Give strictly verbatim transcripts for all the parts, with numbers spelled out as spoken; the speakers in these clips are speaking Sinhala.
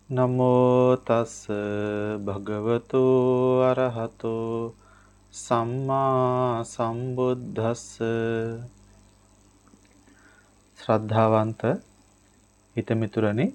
නමෝ තස් භගවතු අරහතෝ සම්මා සම්බුද්දස්ස ශ්‍රද්ධාවන්ත හිතමිතුරනි,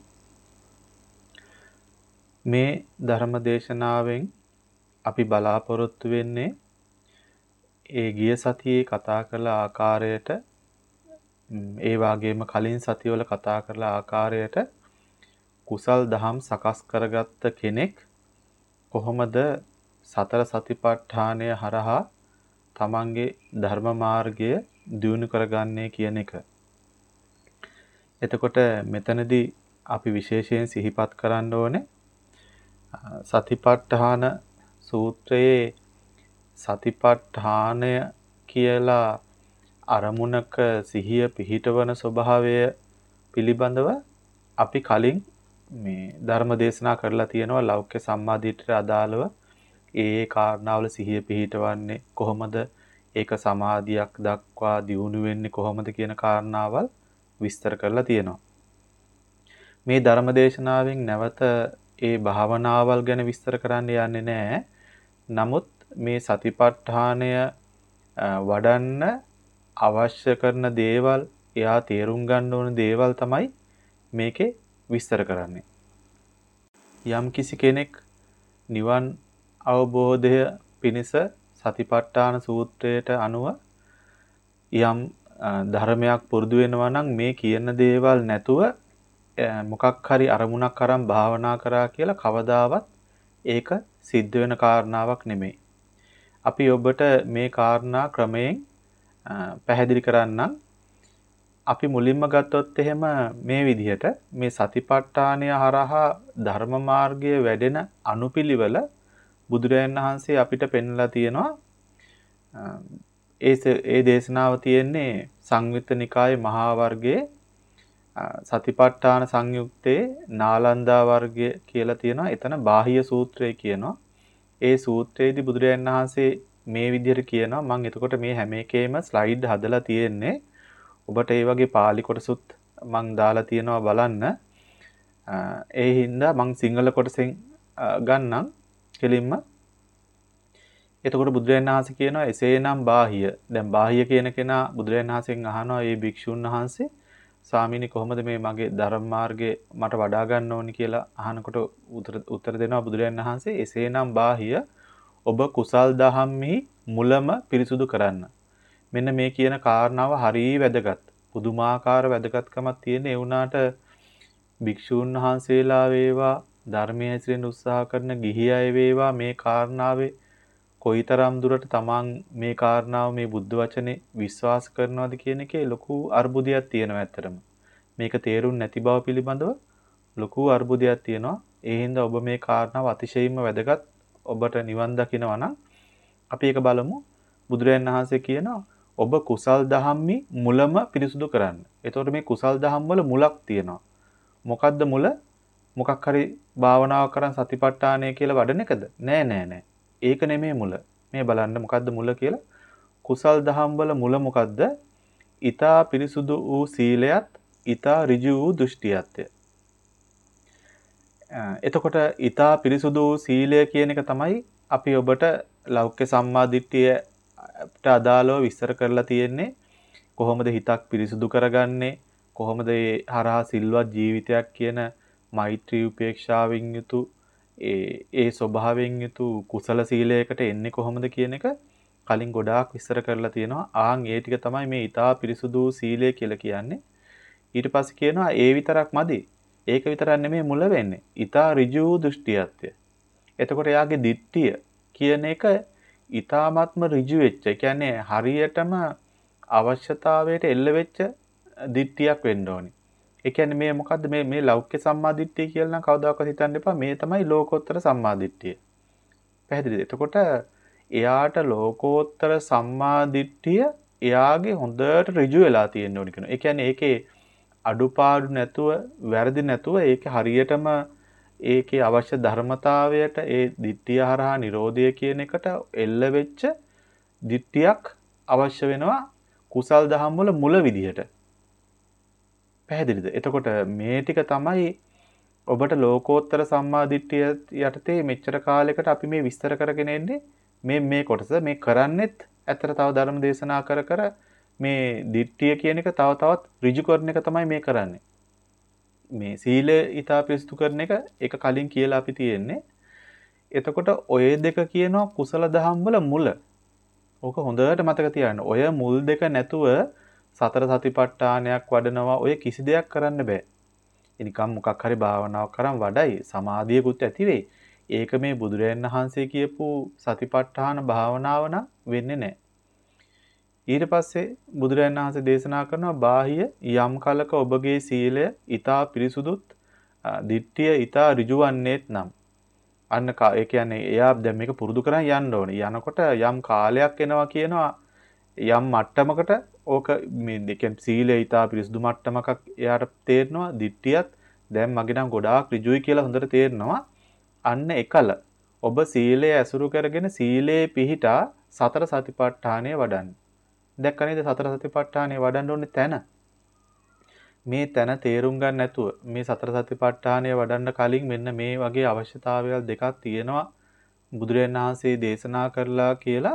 මේ ධර්ම දේශනාවෙන් අපි බලාපොරොත්තු වෙන්නේ ඒ ගිය සතියේ කතා කළ ආකාරයට, ඒ වගේම කලින් සතිවල කතා කළ ආකාරයට කුසල් දහම් සකස් කරගත්ත කෙනෙක් කොහොමද සතර සතිපට්ඨානය හරහා තමන්ගේ ධර්ම මාර්ගය දියුණු කරගන්නේ කියන එක. එතකොට මෙතනදී අපි විශේෂයෙන් සිහිපත් කරන්න ඕනේ සතිපට්ඨාන සූත්‍රයේ සතිපට්ඨානය කියලා අරමුණක සිහිය පිහිටවන ස්වභාවය පිළිබඳව අපි කලින් මේ ධර්ම දේශනා කරලා තියෙනවා. ලෞකික සම්මාදිට්ඨියට අදාළව ඒ ඒ කාරණාවල සිහිය පිහිටවන්නේ කොහොමද, ඒක සමාධියක් දක්වා දියුණු වෙන්නේ කොහොමද කියන කාරණාවල් විස්තර කරලා තියෙනවා. මේ ධර්ම දේශනාවෙන් නැවත ඒ භාවනාවල් ගැන විස්තර කරන්න යන්නේ නැහැ. නමුත් මේ සතිපට්ඨානය වඩන්න අවශ්‍ය කරන දේවල්, එයා තේරුම් ගන්න ඕන දේවල් තමයි මේකේ විස්තර කරන්නේ. යම් කිසි කෙනෙක් නිවන් අවබෝධය පිණිස සතිපට්ඨාන සූත්‍රයට අනුව යම් ධර්මයක් පුරුදු වෙනවා නම් මේ කියන දේවල් නැතුව මොකක් හරි අරමුණක් අරන් භාවනා කරා කියලා කවදාවත් ඒක සිද්ධ වෙන කාරණාවක් නෙමෙයි. අපි ඔබට මේ කාරණා ක්‍රමයෙන් පැහැදිලි කරන්නම්. අපි මුලින්ම ගත්තොත් එහෙම මේ විදිහට මේ සතිපට්ඨානය හරහා ධර්ම මාර්ගයේ වැඩෙන අනුපිළිවෙල බුදුරජාණන් වහන්සේ අපිට පෙන්වලා තියෙනවා. ඒ ඒ දේශනාව තියෙන්නේ සංයුත්ත නිකායේ මහා වර්ගයේ සතිපට්ඨාන සංයුත්තේ නාලන්දා වර්ගය කියලා තියෙනවා. එතන බාහ්‍ය සූත්‍රය කියනවා. ඒ සූත්‍රයේදී බුදුරජාණන් වහන්සේ මේ විදිහට කියනවා. මම එතකොට මේ හැම එකේම ස්ලයිඩ් හදලා තියෙන්නේ. ඔබට ඒ වගේ පාලි කොටසුත් මම දාලා තියෙනවා බලන්න. ඒ හින්දා මම සිංහල කොටසෙන් ගන්නම් කෙලින්ම. එතකොට බුදුරජාණන් වහන්සේ කියනවා එසේනම් බාහ්‍ය. දැන් බාහ්‍ය කියන කෙනා බුදුරජාණන් වහන්සේගෙන් අහනවා මේ භික්ෂුන් වහන්සේ ස්වාමීනි කොහොමද මේ මගේ ධර්ම මාර්ගේ මට වඩා ගන්න ඕනි කියලා අහනකොට උත්තර දෙනවා බුදුරජාණන් වහන්සේ එසේනම් බාහ්‍ය ඔබ කුසල් දහම්හි මුලම පිරිසුදු කරන්න. මෙන්න මේ කියන කාරණාව හරිය වැදගත්. පුදුමාකාර වැදගත්කමක් තියෙන. ඒ වුණාට භික්ෂූන් වහන්සේලා වේවා, ධර්මයේ හැසිරෙන්න උත්සාහ කරන ගිහි අය වේවා මේ කාරණාවේ කොයිතරම් දුරට තමන් මේ කාරණාව මේ බුද්ධ වචනේ විශ්වාස කරනවද කියන එකේ ලොකු අර්බුදයක් තියෙනවා ඇත්තටම. මේක තේරුම් නැති බව පිළිබඳව ලොකු අර්බුදයක් තියෙනවා. ඒ හින්දා ඔබ මේ කාරණාව අතිශයින්ම වැදගත්. ඔබට නිවන් දකිනවා නම් අපි ඒක බලමු. බුදුරජාණන් වහන්සේ කියනවා ඔබ කුසල් දහම්මි මුලම පිරිසුදු කරන්න. එතකොට මේ කුසල් දහම් වල මුලක් තියෙනවා. මොකද්ද මුල? මොකක් හරි භාවනාවක් කරන් සතිපට්ඨානය කියලා වඩන එකද? නෑ නෑ නෑ. ඒක නෙමෙයි මුල. මේ බලන්න මොකද්ද මුල කියලා. කුසල් දහම් වල මුල මොකද්ද? ඊතා පිරිසුදු වූ සීලයත්, ඊතා ඍජු වූ දෘෂ්ටියත්ය. එතකොට ඊතා පිරිසුදු වූ සීලය කියන එක තමයි අපි ඔබට ලෞකික සම්මාදිට්ඨියට අදාළව විස්තර කරලා තියෙන්නේ. කොහොමද හිතක් පිරිසුදු කරගන්නේ? කොහොමද ඒ හරහා සිල්වත් ජීවිතයක් කියන මෛත්‍රී උපේක්ෂාවෙන් යුතු ඒ ඒ ස්වභාවයෙන් යුතු කුසල සීලයකට එන්නේ කොහොමද කියන එක කලින් ගොඩාක් විස්තර කරලා තියෙනවා. ආන් ඒ ටික තමයි මේ ඊතා පිරිසුදු සීලය කියලා කියන්නේ. ඊට පස්සේ කියනවා ඒ විතරක් මදි. ඒක විතරක් නෙමෙයි මුල වෙන්නේ. ඊතා ඍජු දෘෂ්ටියත්ය. එතකොට යාගේ දිට්ඨිය කියන එක ඊ타ත්ම ඍජු වෙච්ච. ඒ කියන්නේ හරියටම අවශ්‍යතාවයට එල්ල වෙච්ච දිට්ඨියක් වෙන්න ඕනේ. ඒ කියන්නේ මේ මොකද්ද මේ මේ ලෞකික සම්මාදිට්ඨිය කියලා නම් කවදාකවත් හිතන්න එපා. මේ තමයි ලෝකෝත්තර සම්මාදිට්ඨිය. පැහැදිලිද? එතකොට එයාට ලෝකෝත්තර සම්මාදිට්ඨිය එයාගේ හොඳට ඍජු වෙලා තියෙන්න ඕනි කියනවා. ඒ කියන්නේ ඒකේ අඩුපාඩු නැතුව, වැරදි නැතුව ඒක හරියටම ඒකේ අවශ්‍ය ධර්මතාවයට ඒ දිට්ඨිය හරහා නිරෝධය කියන එකට එල්ල වෙච්ච දිට්ඨියක් අවශ්‍ය වෙනවා කුසල් දහම් වල මුල විදිහට. පැහැදිලිද? එතකොට මේ ටික තමයි ඔබට ලෝකෝත්තර සම්මා දිට්ඨිය යටතේ මෙච්චර කාලයකට අපි මේ විස්තර කරගෙන එන්නේ මේ මේ කොටස මේ කරන්නෙත් ඇත්තට තව ධර්ම දේශනා කර කර මේ දිට්ඨිය කියන එක තව තවත් ඍජු කරන එක තමයි මේ කරන්නේ. මේ සීලය ඊටා පිරිසුදු කරන එක ඒක කලින් කියලා අපි තියෙන්නේ. එතකොට ඔය දෙක කියනවා කුසල දහම් වල මුල. ඕක හොඳට මතක තියාගන්න. ඔය මුල් දෙක නැතුව සතර සතිපට්ඨානයක් වඩනවා ඔය කිසි දෙයක් කරන්න බෑ. එනිකම් මොකක් හරි භාවනාවක් කරන් වඩයි සමාධියකුත් ඇති වෙයි. ඒක මේ බුදුරයන් වහන්සේ කියපු සතිපට්ඨාන භාවනාව නම් වෙන්නේ නැහැ. ඊට පස්සේ බුදුරයන් වහන්සේ දේශනා කරනවා බාහිය යම් කලක ඔබගේ සීලය ඊතා පිරිසුදුත් දිට්ඨිය ඊතා ඍජුවන්නේත් නම් අන්න ඒ කියන්නේ එයා දැන් මේක පුරුදු කරන් යන්න ඕනේ. යනකොට යම් කාලයක් එනවා කියනවා යම් මට්ටමකට ඕක මේ දෙකෙන් සීලය ඊටා පිරිසුදු මට්ටමක් එයාට තේරෙනවා දිට්ඨියත් දැන් මගේ නම් ගොඩාක් ඍජුයි කියලා හොඳට තේරෙනවා. අන්න එකල ඔබ සීලය ඇසුරු කරගෙන සීලේ පිහිටා සතර සතිපට්ඨානය වඩන්න. දැක්ක නේද සතර සතිපට්ඨානය වඩන්න ඕනේ තැන. මේ තැන තේරුම් ගන්න නැතුව මේ සතර සතිපට්ඨානය වඩන්න කලින් මෙන්න මේ වගේ අවශ්‍යතාවයල් දෙකක් තියෙනවා බුදුරජාණන් වහන්සේ දේශනා කරලා කියලා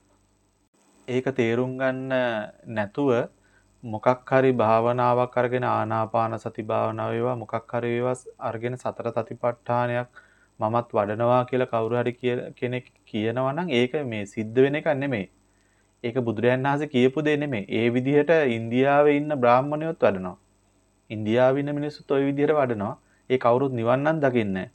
ඒක තේරුම් ගන්න නැතුව මොකක් හරි භාවනාවක් අරගෙන ආනාපාන සති භාවනාව වේවා මොකක් හරි වේවා අරගෙන සතර සතිපට්ඨානයක් මමත් වඩනවා කියලා කවුරු හරි කෙනෙක් කියනවා නම් ඒක මේ සිද්ධ වෙන එක නෙමෙයි. ඒක බුදුරජාණන් වහන්සේ කියපු දෙයක් නෙමෙයි. ඒ විදිහට ඉන්දියාවේ ඉන්න බ්‍රාහ්මණයොත් වඩනවා. ඉන්දියාවේ ඉන්න මිනිස්සුත් ওই විදිහට වඩනවා. ඒ කවුරුත් නිවන් නම් දකින්නේ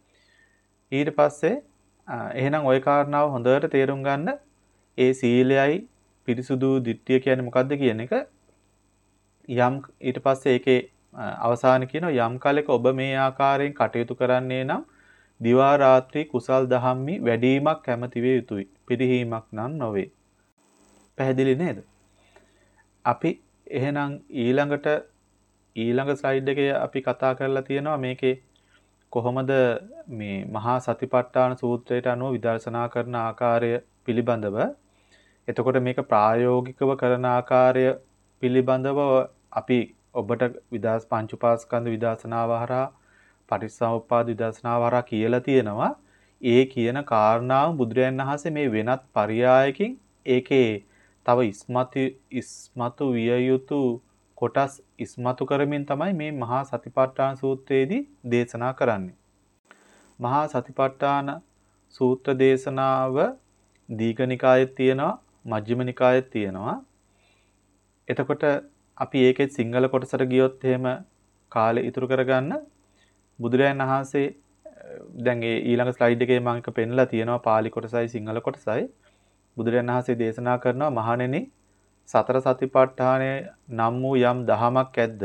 ඊට පස්සේ එහෙනම් ওই කාරණාව හොඳට තේරුම් ගන්න. ඒ සීලයයි පිරිසුදු දිට්ඨිය කියන්නේ මොකද්ද කියන එක යම් ඊට පස්සේ ඒකේ අවසාන කියන යම් කාලයක ඔබ මේ ආකාරයෙන් කටයුතු කරන්නේ නම් දිවා රාත්‍රී කුසල් දහම්මි වැඩිවීමක් කැමති වේ යුතුයි. පිරිහීමක් නම් නොවේ. පැහැදිලි නේද? අපි එහෙනම් ඊළඟට ඊළඟ ස්ලයිඩ් එකේ අපි කතා කරලා තියෙනවා මේකේ කොහොමද මේ මහා සතිපට්ඨාන සූත්‍රයට අනුව විදර්ශනා කරන ආකාරය පිළිබඳව. එතකොට මේක ප්‍රායෝගිකව කරන ආකාරය පිළිබඳව අපි ඔබට විදාස් පංච උපාස්කන්ධ විදර්ශනාව හරහා පටිච්චසමුප්පාද විදර්ශනාව හරහා කියලා තියෙනවා. ඒ කියන කාරණාව බුදුරජාණන් වහන්සේ මේ වෙනත් පරයයකින් ඒකේ තව ඉස්මතු ඉස්මතු විය යුතු කොටස් ඉස්මතු කරමින් තමයි මේ මහා සතිපට්ඨාන සූත්‍රයේදී දේශනා කරන්නේ. මහා සතිපට්ඨාන සූත්‍ර දේශනාව දීඝනිකායෙත් තියෙනවා මජ්ක්‍ධිම නිකායෙත් තියෙනවා. එතකොට අපි ඒකෙත් සිංහල කොටසට ගියොත් එහෙම කාලේ ඉතුරු කරගන්න බුදුරජාණන් වහන්සේ දැන් ඒ ඊළඟ ස්ලයිඩ් එකේ මම එක පෙන්නලා තියෙනවා පාලි කොටසයි සිංහල කොටසයි. බුදුරජාණන් වහන්සේ දේශනා කරනවා මහණෙනි සතර සතිපට්ඨානය නම් වූ යම් දහමක් ඇද්ද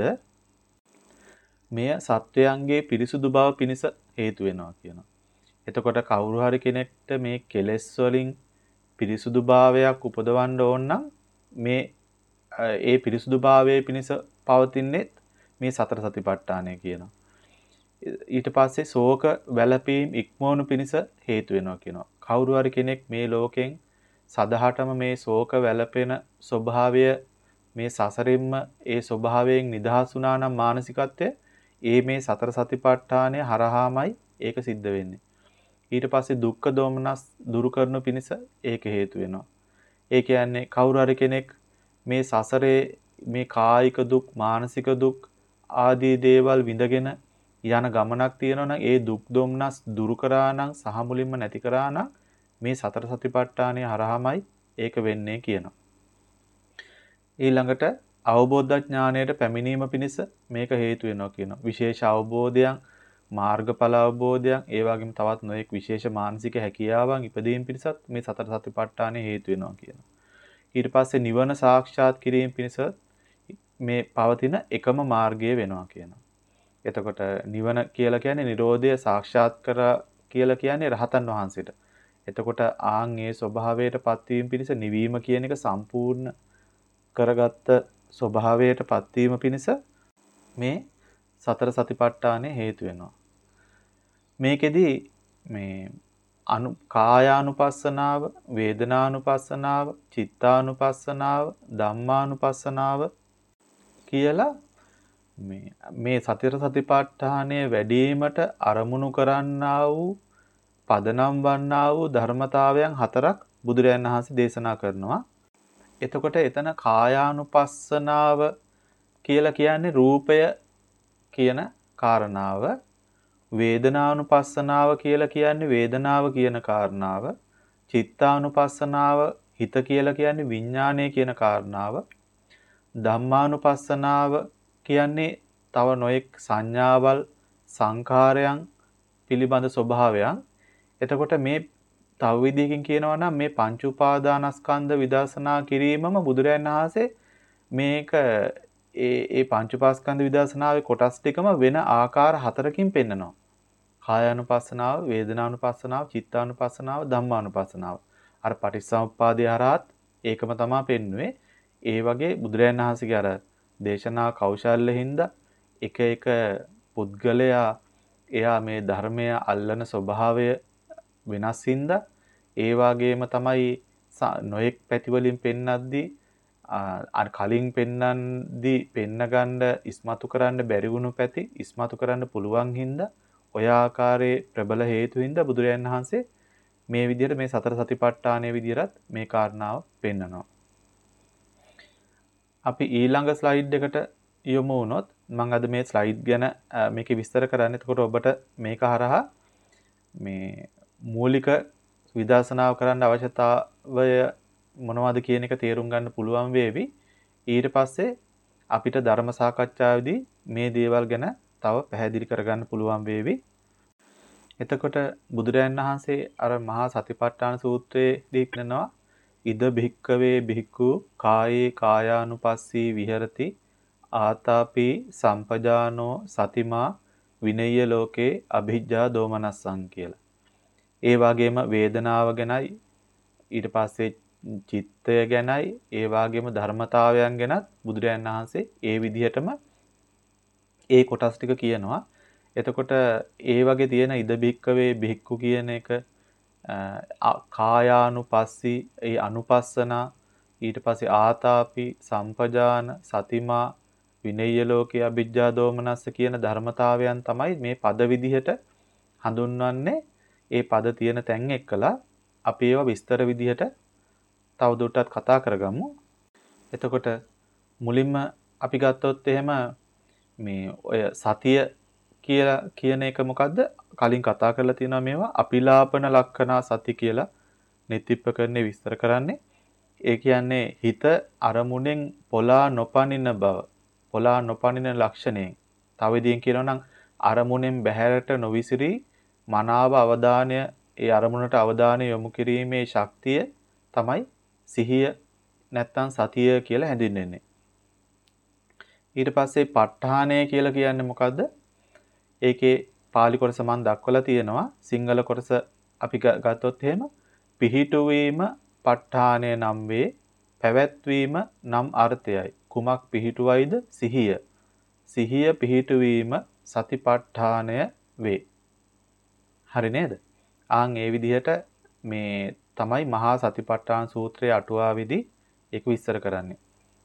මෙය සත්වයන්ගේ පිරිසුදු බව පිණිස හේතු වෙනවා කියනවා. එතකොට කවුරු හරි කෙනෙක්ට මේ කෙලෙස් වලින් පිරිසුදු භාවයක් උපදවන්න ඕන නම් මේ ඒ පිරිසුදු භාවයේ පිණිස පවතින්නේ මේ සතර සතිපට්ඨානය කියනවා. ඊට පස්සේ ශෝක වැළපීම් ඉක්මවනු පිණිස හේතු වෙනවා කියනවා. කවුරු හරි කෙනෙක් මේ ලෝකෙන් සදහටම මේ ශෝක වැළපෙන ස්වභාවය මේ සසරින්ම ඒ ස්වභාවයෙන් නිදහස් වුණා නම් මානසිකත්වය ඒ මේ සතර සතිපට්ඨානය හරහාමයි ඒක සිද්ධ වෙන්නේ. ඊට පස්සේ දුක්ඛ දෝමනස් දුරු කරනු පිණිස ඒක හේතු වෙනවා. ඒ කියන්නේ කවුරු හරි කෙනෙක් මේ සසරේ මේ කායික දුක් මානසික දුක් ආදී දේවල් විඳගෙන යන ගමනක් තියෙනවා නම් ඒ දුක් දෝමනස් දුරු කරා නම් සහ මුලින්ම නැති කරා නම් මේ සතර සතිපට්ඨානය හරහාමයි ඒක වෙන්නේ කියනවා. ඊළඟට අවබෝධ ඥානයට පැමිණීම පිණිස මේක හේතු වෙනවා කියනවා. විශේෂ අවබෝධයන්, මාර්ගඵල අවබෝධයන්, ඒ වගේම තවත් නොයෙක් විශේෂ මානසික හැකියාවන් ඉපදීම පිණිසත් මේ සතර සතිපට්ඨානය හේතු වෙනවා කියනවා. ඊට පස්සේ නිවන සාක්ෂාත් කිරීම පිණිස මේ පවතින එකම මාර්ගය වෙනවා කියනවා. එතකොට නිවන කියලා කියන්නේ Nirodha සාක්ෂාත් කර කියලා කියන්නේ රහතන් වහන්සේට. එතකොට ආන් ඒ ස්වභාවයට පත්වීම පිණිස නිවීම කියන එක සම්පූර්ණ කරගත්ත ස්වභාවයට පත්වීම පිණිස මේ සතර සතිපට්ඨානය හේතු වෙනවා. මේකෙදි මේ අනු කායානුපස්සනාව, වේදනානුපස්සනාව, චිත්තානුපස්සනාව, ධම්මානුපස්සනාව කියලා මේ මේ සතර සතිපට්ඨානය වැඩිවීමට අරමුණු කරන්නා වූ පදනම් වන්නා වූ ධර්මතාවයන් හතරක් බුදුරජාණන් වහන්සේ දේශනා කරනවා. එතකොට එතන කායානුපස්සනාව කියලා කියන්නේ රූපය කියන කාරණාව, වේදනානුපස්සනාව කියලා කියන්නේ වේදනාව කියන කාරණාව, චිත්තානුපස්සනාව හිත කියලා කියන්නේ විඥානය කියන කාරණාව, ධම්මානුපස්සනාව කියන්නේ තව නොඑක් සංඥාවල් සංඛාරයන් පිළිබඳ ස්වභාවයන්. එතකොට මේ තව විදිහකින් කියනවා නම් මේ පංච උපාදානස්කන්ධ විදර්ශනා කිරීමම බුදුරජාණන් වහන්සේ මේක ඒ ඒ පංච උපාස්කන්ධ විදර්ශනාවේ කොටස් ටිකම වෙන ආකාර හතරකින් පෙන්නනවා. කායානුපස්සනාව, වේදනානුපස්සනාව, චිත්තානුපස්සනාව, ධම්මානුපස්සනාව. අර පටිච්චසමුප්පාදේ හරහත් ඒකම තමයි පෙන්වුවේ. ඒ වගේ බුදුරජාණන් වහන්සේගේ අර දේශනා කෞශල්‍යෙහිඳ එක එක පුද්ගලයා එයා මේ ධර්මය අල්ලන ස්වභාවය වෙනස් හින්දා ඒ වගේම තමයි නොඑක් පැති වලින් පෙන්නද්දී අර කලින් පෙන්නන්දී පෙන්න ගන්න ඉස්මතු කරන්න බැරි වුණු පැති ඉස්මතු කරන්න පුළුවන් හින්දා ඔය ආකාරයේ ප්‍රබල හේතු හින්දා බුදුරජාණන් වහන්සේ මේ විදිහට මේ සතර සතිපට්ඨානයේ විදිහට මේ කාරණාව පෙන්නනවා. අපි ඊළඟ ස්ලයිඩ් එකට යමු වුණොත් මම අද මේ ස්ලයිඩ් ගැන මේකේ විස්තර කරන්නේ. එතකොට ඔබට මේක හරහා මේ මූලික විදර්ශනාව කරන්න අවශ්‍යතාවය මොනවද කියන එක තේරුම් ගන්න පුළුවන් වේවි. ඊට පස්සේ අපිට ධර්ම සාකච්ඡාවේදී මේ දේවල් ගැන තව පැහැදිලි කරගන්න පුළුවන් වේවි. එතකොට බුදුරජාණන් වහන්සේ අර මහා සතිපට්ඨාන සූත්‍රයේදී කියනවා ඉද භික්කවේ භික්ඛු කායේ කායානුපස්සී විහෙරති ආතාපි සම්පජානෝ සතිමා විනය්‍ය ලෝකේ අභිජ්ජා දෝමනස්සං කියලා. ඒ වගේම වේදනාව ගැනයි ඊට පස්සේ චිත්තය ගැනයි ඒ වගේම ධර්මතාවයන් ගැනත් බුදුරජාණන් වහන්සේ ඒ විදිහටම ඒ කොටස් ටික කියනවා. එතකොට ඒ වගේ තියෙන ඉද භික්කවේ භික්ඛු කියන එක කායානුපස්සී ඒ අනුපස්සනා ඊට පස්සේ ආතාපි සම්පජාන සතිමා විනය්‍ය ලෝකේ අභිජ්ජා දෝමනස්ස කියන ධර්මතාවයන් තමයි මේ පද විදිහට හඳුන්වන්නේ. ඒ පද තියෙන තැන් එක්කලා අපි ඒවා විස්තර විදිහට තවදුරටත් කතා කරගමු. එතකොට මුලින්ම අපි ගත්තොත් එහෙම මේ ඔය සතිය කියලා කියන එක මොකද්ද? කලින් කතා කරලා තියෙනවා මේවා අපිලාපන ලක්ෂණා සති කියලා නිතිප්පකරණේ විස්තර කරන්නේ. ඒ කියන්නේ හිත අරමුණෙන් පොලා නොපනින බව, පොලා නොපනින ලක්ෂණයෙන්. තව විදිහෙන් කියනවා නම් අරමුණෙන් බැහැරට නොවිසිරී මනාව අවධානය ඒ අරමුණට අවධානය යොමු කිරීමේ ශක්තිය තමයි සිහිය නැත්තම් සතිය කියලා හැඳින්වෙන්නේ. ඊට පස්සේ ප ဋ ාණය කියලා කියන්නේ මොකද්ද? ඒකේ පාලි කොටස මම දක්වලා තියෙනවා. සිංහල කොටස අපි ගත්තොත් එහෙම පිහිටුවීම ප ဋ ාණය නම් වේ, පැවැත්වීම නම් අර්ථයයි. කුමක් පිහිටුවයිද? සිහිය. සිහිය පිහිටුවීම සතිපට්ඨානය වේ. හරි නේද? ආන් ඒ විදිහට මේ තමයි මහා සතිපට්ඨාන සූත්‍රයේ අටුවාවේදී ඒක විස්තර කරන්නේ.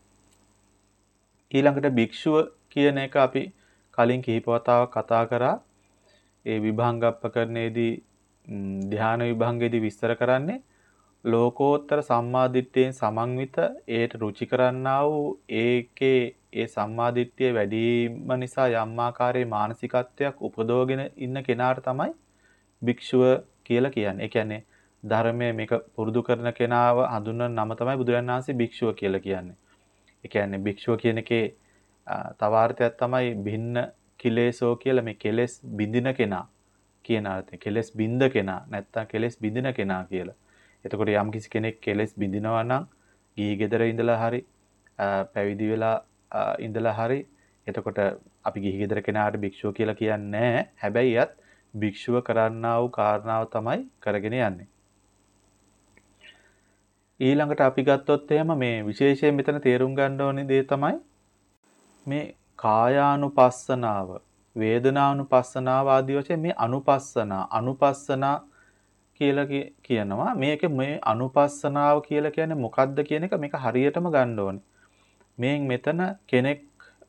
ඊළඟට භික්ෂුව කියන එක අපි කලින් කිහිප වතාවක් කතා කරා. ඒ විභංගප්පකරණයේදී ධ්‍යාන විභංගයේදී විස්තර කරන්නේ ලෝකෝත්තර සම්මාදිට්ඨියෙන් සමන්විත ඒට රුචි කරන්නා වූ ඒකේ ඒ සම්මාදිට්ඨිය වැඩි වීම නිසා යම් ආකාරයේ මානසිකත්වයක් උපදවගෙන ඉන්න කෙනාට තමයි භික්ෂුව කියලා කියන්නේ. ඒ කියන්නේ ධර්මයේ මේක පුරුදු කරන කෙනාව හඳුන්වන නම තමයි බුදුරජාණන් වහන්සේ භික්ෂුව කියලා කියන්නේ. ඒ කියන්නේ භික්ෂුව කියන එකේ තව අර්ථයක් තමයි භින්න කිලේසෝ කියලා මේ කෙලෙස් බිඳින කෙනා කියන අර්ථය. කෙලෙස් බිඳ කෙනා නැත්තම් කෙලෙස් බිඳින කෙනා කියලා. එතකොට යම් කිසි කෙනෙක් කෙලෙස් බිඳිනවා නම් ගිහි ගෙදර ඉඳලා හරි පැවිදි වෙලා ඉඳලා හරි එතකොට අපි ගිහි ගෙදර කෙනාට භික්ෂුව කියලා කියන්නේ නැහැ. හැබැයි යත් භික්ෂුව කරන්නා වූ කාරණාව තමයි කරගෙන යන්නේ. ඊළඟට අපි ගත්තොත් එහෙම මේ විශේෂයෙන් මෙතන තේරුම් ගන්න ඕනේ දේ තමයි මේ කායානුපස්සනාව, වේදනානුපස්සනාව ආදී වශයෙන් මේ අනුපස්සනා, අනුපස්සනා කියලා කියනවා. මේක මේ අනුපස්සනාව කියලා කියන්නේ මොකක්ද කියන එක මේක හරියටම ගන්න ඕනේ. මේ මෙතන කෙනෙක්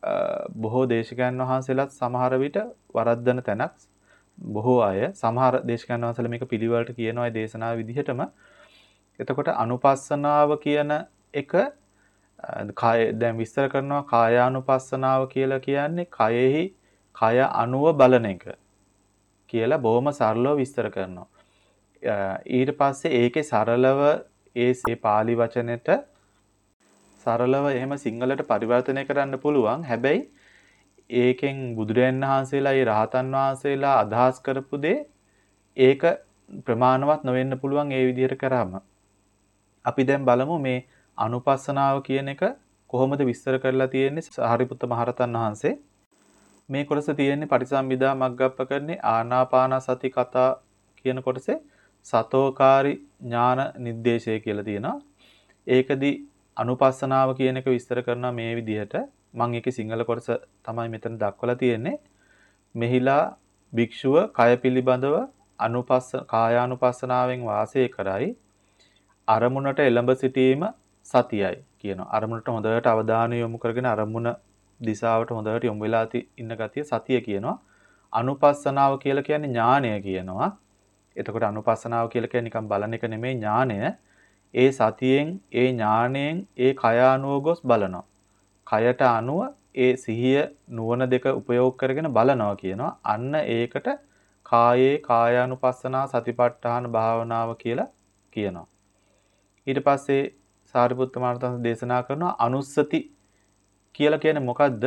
බොහෝ දේශකයන් වහන්සේලාත් සමහර විට වරද්දන තැනක් බොහෝ අය සමහර දේශකයන් වහන්සේලා මේක පිළිවෙලට කියනවා ඒ දේශනාව විදිහටම. එතකොට අනුපස්සනාව කියන එක කාය දැන් විස්තර කරනවා කායානුපස්සනාව කියලා කියන්නේ කයෙහි කය අණුව බලන එක කියලා බොහොම සරලව විස්තර කරනවා. ඊට පස්සේ ඒකේ සරලව ඒ පාලි වචනෙට සරලව එහෙම සිංහලට පරිවර්තනය කරන්න පුළුවන්. හැබැයි ඒකෙන් බුදුරජාණන් වහන්සේලා ඒ රහතන් වහන්සේලා අදහස් කරපු දේ ඒක ප්‍රමාණවත් නොවෙන්න පුළුවන් ඒ විදිහට කරාම. අපි දැන් බලමු මේ අනුපස්සනාව කියන එක කොහොමද විස්තර කරලා තියෙන්නේ සාරිපුත්ත මහරතන් වහන්සේ. මේ කොටස තියෙන්නේ පටිසම්භිදා මග්ගප්පකරණේ ආනාපාන සති කතා කියන කොටසේ සතෝකාරි ඥාන නිर्देशය කියලා තියෙනවා. ඒකදී අනුපස්සනාව කියන එක විස්තර කරනවා මේ විදිහට. මම ඒකේ සිංහල කොටස තමයි මෙතන දක්වලා තියෙන්නේ. මෙහිලා භික්ෂුව කය පිළිබඳව අනුපස්ස කායානුපස්සනාවෙන් වාසය කරයි. අරමුණට එළඹ සිටීම සතියයි කියනවා. අරමුණට හොඳට අවධානය යොමු කරගෙන අරමුණ දිශාවට හොඳට යොමු වෙලා ඉන්න ගතිය සතිය කියනවා. අනුපස්සනාව කියලා කියන්නේ ඥානය කියනවා. එතකොට අනුපස්සනාව කියලා කියන්නේ නිකන් බලන එක නෙමෙයි ඥානය. ඒ සතියෙන් ඒ ඥාණයෙන් ඒ කය අනුව ගොස් බලනවා. කයට අනුව ඒ සිහිය නුවණ දෙක උපයෝග කරගෙන බලනවා කියනවා. අන්න ඒකට කායේ කායානුපස්සනා සතිපට්ඨාන භාවනාව කියලා කියනවා. ඊට පස්සේ සාරිපුත්ත මහරහතන් දේශනා කරනවා අනුස්සති කියලා කියන්නේ මොකද්ද?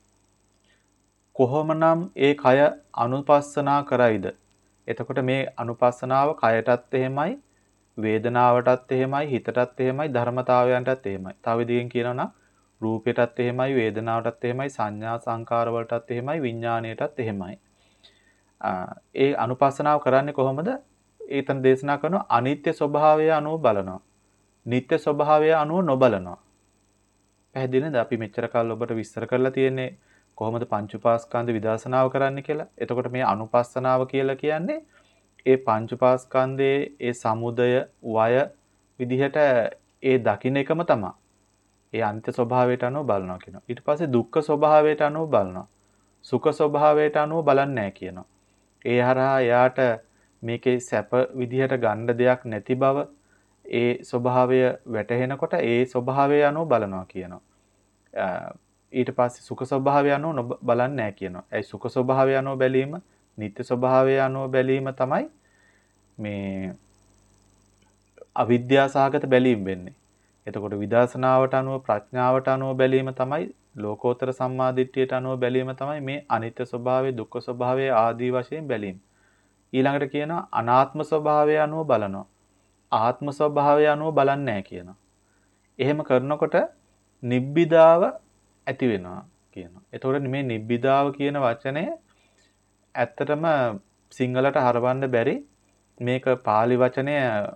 කොහොමනම් ඒ කය අනුපස්සනා කරයිද? එතකොට මේ අනුපස්සනාව කයටත් එහෙමයි, වේදනාවටත් එහෙමයි, හිතටත් එහෙමයි, ධර්මතාවයන්ටත් එහෙමයි. තව විදිහෙන් කියනවා නම් රූපයටත් එහෙමයි, වේදනාවටත් එහෙමයි, සංඥා සංකාර වලටත් එහෙමයි, විඥාණයටත් එහෙමයි. ඒ අනුපස්සනාව කරන්නේ කොහොමද? ඒතන දේශනා කරනවා අනිත්‍ය ස්වභාවය අනුව බලනවා. නිත්‍ය ස්වභාවය අනුව නොබලනවා. පැහැදිලිද? අපි මෙච්චර කාල ඔබට විස්තර කරලා තියෙන්නේ කොහොමද පංච උපාස්කන්ධ විදර්ශනාව කරන්න කියලා. එතකොට මේ අනුපස්සනාව කියලා කියන්නේ ඒ පංච උපාස්කන්ධයේ ඒ සමුදය වය විදිහට ඒ දකින්න එකම තමයි. ඒ අනිත්‍ය ස්වභාවයට අනුව බලනවා කියනවා. ඊට පස්සේ දුක්ඛ ස්වභාවයට අනුව බලනවා. සුඛ ස්වභාවයට අනුව බලන්නේ නැහැ කියනවා. ඒ හරහා එයාට මේකේ සැප විදිහට ගන්න දෙයක් නැති බව ඒ ස්වභාවය වැටහෙනකොට ඒ ස්වභාවය අනුව බලනවා කියනවා. ඊට පස්සේ සුඛ ස්වභාවය අනුව බලන්නේ නැහැ කියනවා. ඒ සුඛ ස්වභාවය අනුව බැලීම, නිත්‍ය ස්වභාවය අනුව බැලීම තමයි මේ අවිද්‍යා සහගත බැලීම වෙන්නේ. එතකොට විදර්ශනාවට අනුව ප්‍රඥාවට අනුව බැලීම තමයි ලෝකෝත්තර සම්මාදිට්ඨියට අනුව බැලීම තමයි මේ අනිත්‍ය ස්වභාවය, දුක්ඛ ස්වභාවය ආදී වශයෙන් බැලීම. ඊළඟට කියනවා අනාත්ම ස්වභාවය අනුව බලනවා. ආත්ම ස්වභාවය අනුව බලන්නේ නැහැ කියනවා. එහෙම කරනකොට නිබ්බිදාව ඇති වෙනවා කියනවා. එතකොට මේ නිබ්බිදාව කියන වචනය ඇත්තටම සිංහලට හරවන්න බැරි. මේක පාලි වචනය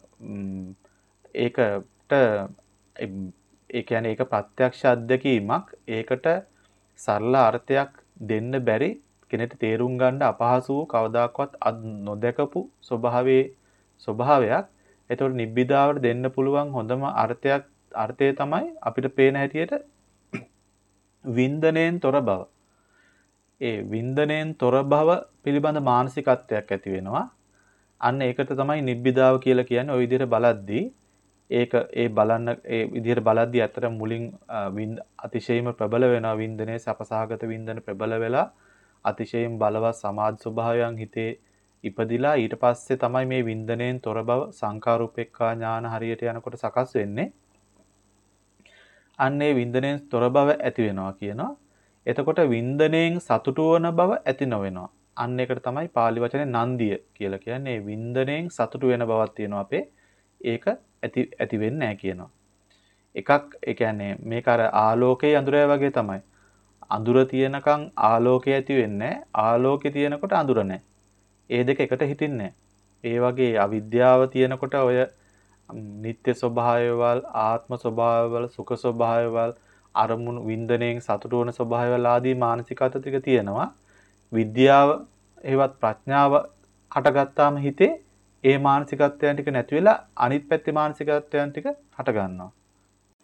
ඒකට ඒ කියන්නේ ඒක ප්‍රත්‍යක්ෂ අත්දැකීමක්. ඒකට සරල අර්ථයක් දෙන්න බැරි කෙනෙක්ට තේරුම් ගන්න අපහසු වූ කවදාකවත් නොදකපු ස්වභාවයේ ස්වභාවයක්. එතකොට නිබ්බිදාවට දෙන්න පුළුවන් හොඳම අර්ථයක් අර්ථය තමයි අපිට පේන හැටියට වින්දනයෙන් තොර බව. ඒ වින්දනයෙන් තොර බව පිළිබඳ මානසිකත්වයක් ඇති වෙනවා. අන්න ඒකට තමයි නිබ්බිදාව කියලා කියන්නේ. ওই විදිහට බලද්දී ඒක ඒ බලන්න ඒ විදිහට බලද්දී අතර මුලින් අතිශයින්ම ප්‍රබල වෙනවා වින්දනයේ සපසහගත වින්දන ප්‍රබල වෙලා අතිශයින් බලවත් සමාධි ස්වභාවයන් හිතේ ඉපදිලා ඊට පස්සේ තමයි මේ වින්දනයෙන් තොර බව සංඛාරූපේක්ඛා ඥාන හරියට යනකොට සකස් වෙන්නේ. අන්න ඒ වින්දනයෙන් තොර බව ඇති වෙනවා කියනවා. එතකොට වින්දනයෙන් සතුටු වන බව ඇති නොවෙනවා. අන්න ඒකට තමයි පාලි වචනේ නන්දිය කියලා කියන්නේ. වින්දනයෙන් සතුටු වෙන බවක් තියෙනවා අපේ. ඒක ඇති ඇති වෙන්නේ නැහැ කියනවා. එකක් ඒ කියන්නේ මේක අර ආලෝකයේ අඳුරය වගේ තමයි. අඳුර තියෙනකන් ආලෝකය ඇති වෙන්නේ නැහැ. ආලෝකේ තියෙනකොට අඳුර නැහැ. ඒ දෙක එකට හිටින්නේ නැහැ. ඒ වගේ අවිද්‍යාව තියෙනකොට ඔය නිත්‍ය ස්වභාවයවල්, ආත්ම ස්වභාවයවල්, සුඛ ස්වභාවයවල්, අරමුණු වින්දනයෙන් සතුටු වන ස්වභාවයවල් ආදී මානසිකත ටික තියෙනවා. විද්‍යාව ඒවත් ප්‍රඥාව හටගත්තාම හිතේ ඒ මානසිකත්වයන් ටික නැති වෙලා අනිත් පැත්තේ මානසිකත්වයන් ටික හට ගන්නවා.